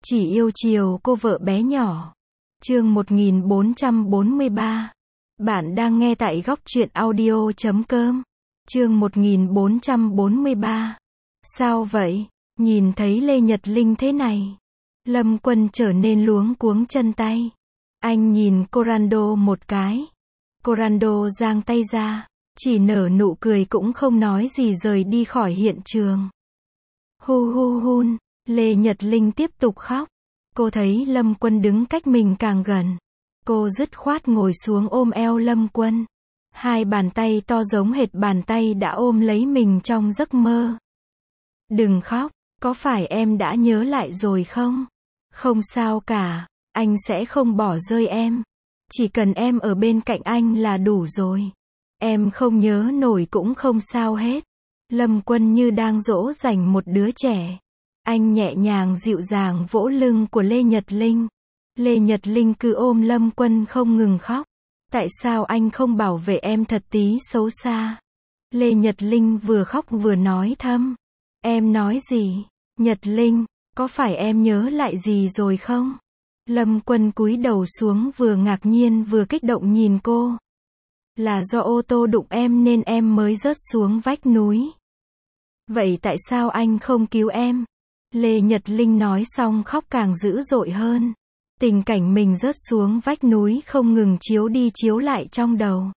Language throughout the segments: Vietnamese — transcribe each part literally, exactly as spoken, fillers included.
Chỉ yêu chiều cô vợ bé nhỏ. Chương một nghìn bốn trăm bốn mươi ba. Bạn đang nghe tại góc truyện audio chấm com. Chương một nghìn bốn trăm bốn mươi ba. Sao vậy? Nhìn thấy Lê Nhật Linh thế này, Lâm Quân trở nên luống cuống chân tay. Anh nhìn Corando một cái. Corando giang tay ra, chỉ nở nụ cười cũng không nói gì rời đi khỏi hiện trường. Hu hu hun, Lê Nhật Linh tiếp tục khóc. Cô thấy Lâm Quân đứng cách mình càng gần. Cô dứt khoát ngồi xuống ôm eo Lâm Quân. Hai bàn tay to giống hệt bàn tay đã ôm lấy mình trong giấc mơ. Đừng khóc, có phải em đã nhớ lại rồi không? Không sao cả, anh sẽ không bỏ rơi em. Chỉ cần em ở bên cạnh anh là đủ rồi. Em không nhớ nổi cũng không sao hết. Lâm Quân như đang dỗ dành một đứa trẻ. Anh nhẹ nhàng dịu dàng vỗ lưng của Lê Nhật Linh. Lê Nhật Linh cứ ôm Lâm Quân không ngừng khóc. Tại sao anh không bảo vệ em thật tí xấu xa? Lê Nhật Linh vừa khóc vừa nói thầm. Em nói gì? Nhật Linh, có phải em nhớ lại gì rồi không? Lâm Quân cúi đầu xuống vừa ngạc nhiên vừa kích động nhìn cô. Là do ô tô đụng em nên em mới rớt xuống vách núi. Vậy tại sao anh không cứu em? Lê Nhật Linh nói xong khóc càng dữ dội hơn. Tình cảnh mình rớt xuống vách núi không ngừng chiếu đi chiếu lại trong đầu.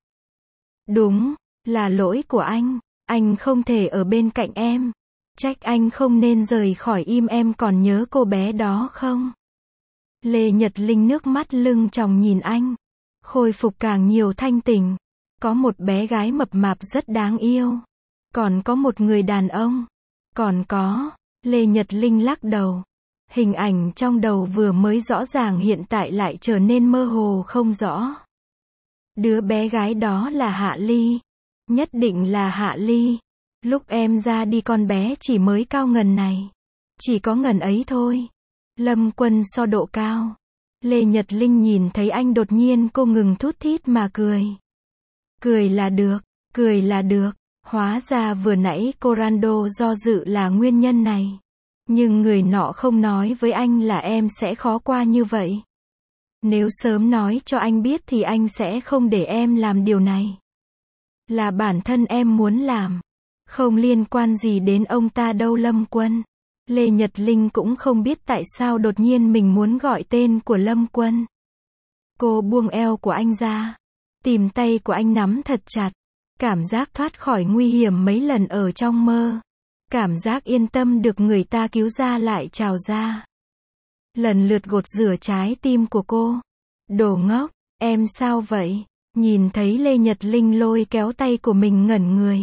Đúng, là lỗi của anh. Anh không thể ở bên cạnh em. Trách anh không nên rời khỏi im. Em còn nhớ cô bé đó không? Lê Nhật Linh nước mắt lưng tròng nhìn anh. Khôi phục càng nhiều thanh tình. Có một bé gái mập mạp rất đáng yêu. Còn có một người đàn ông. Còn có... Lê Nhật Linh lắc đầu. Hình ảnh trong đầu vừa mới rõ ràng hiện tại lại trở nên mơ hồ không rõ. Đứa bé gái đó là Hạ Ly. Nhất định là Hạ Ly. Lúc em ra đi con bé chỉ mới cao ngần này. Chỉ có ngần ấy thôi. Lâm Quân so độ cao. Lê Nhật Linh nhìn thấy anh đột nhiên cô ngừng thút thít mà cười. Cười là được, cười là được. Hóa ra vừa nãy Corando do dự là nguyên nhân này. Nhưng người nọ không nói với anh là em sẽ khó qua như vậy. Nếu sớm nói cho anh biết thì anh sẽ không để em làm điều này. Là bản thân em muốn làm. Không liên quan gì đến ông ta đâu Lâm Quân. Lê Nhật Linh cũng không biết tại sao đột nhiên mình muốn gọi tên của Lâm Quân. Cô buông eo của anh ra. Tìm tay của anh nắm thật chặt. Cảm giác thoát khỏi nguy hiểm mấy lần ở trong mơ. Cảm giác yên tâm được người ta cứu ra lại trào ra. Lần lượt gột rửa trái tim của cô. Đồ ngốc, em sao vậy? Nhìn thấy Lê Nhật Linh lôi kéo tay của mình ngẩn người.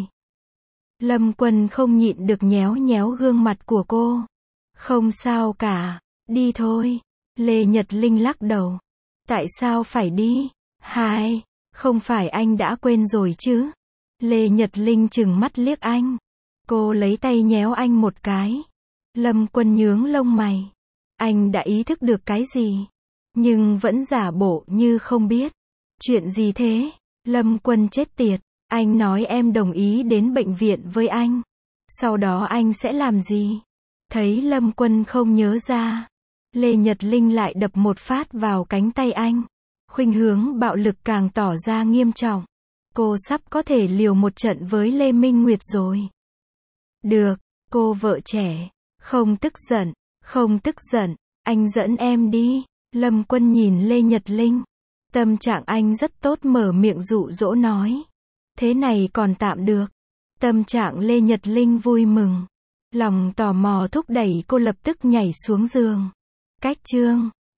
Lâm Quân không nhịn được nhéo nhéo gương mặt của cô. Không sao cả, đi thôi. Lê Nhật Linh lắc đầu. Tại sao phải đi? Hai, không phải anh đã quên rồi chứ? Lê Nhật Linh trừng mắt liếc anh. Cô lấy tay nhéo anh một cái. Lâm Quân nhướng lông mày. Anh đã ý thức được cái gì? Nhưng vẫn giả bộ như không biết. Chuyện gì thế? Lâm Quân chết tiệt. Anh nói em đồng ý đến bệnh viện với anh. Sau đó anh sẽ làm gì? Thấy Lâm Quân không nhớ ra. Lê Nhật Linh lại đập một phát vào cánh tay anh. Khuynh hướng bạo lực càng tỏ ra nghiêm trọng. Cô sắp có thể liều một trận với Lê Minh Nguyệt rồi. Được, cô vợ trẻ. Không tức giận, không tức giận. Anh dẫn em đi. Lâm Quân nhìn Lê Nhật Linh. Tâm trạng anh rất tốt mở miệng dụ dỗ nói. Thế này còn tạm được. Tâm trạng Lê Nhật Linh vui mừng. Lòng tò mò thúc đẩy cô lập tức nhảy xuống giường. Cách chương.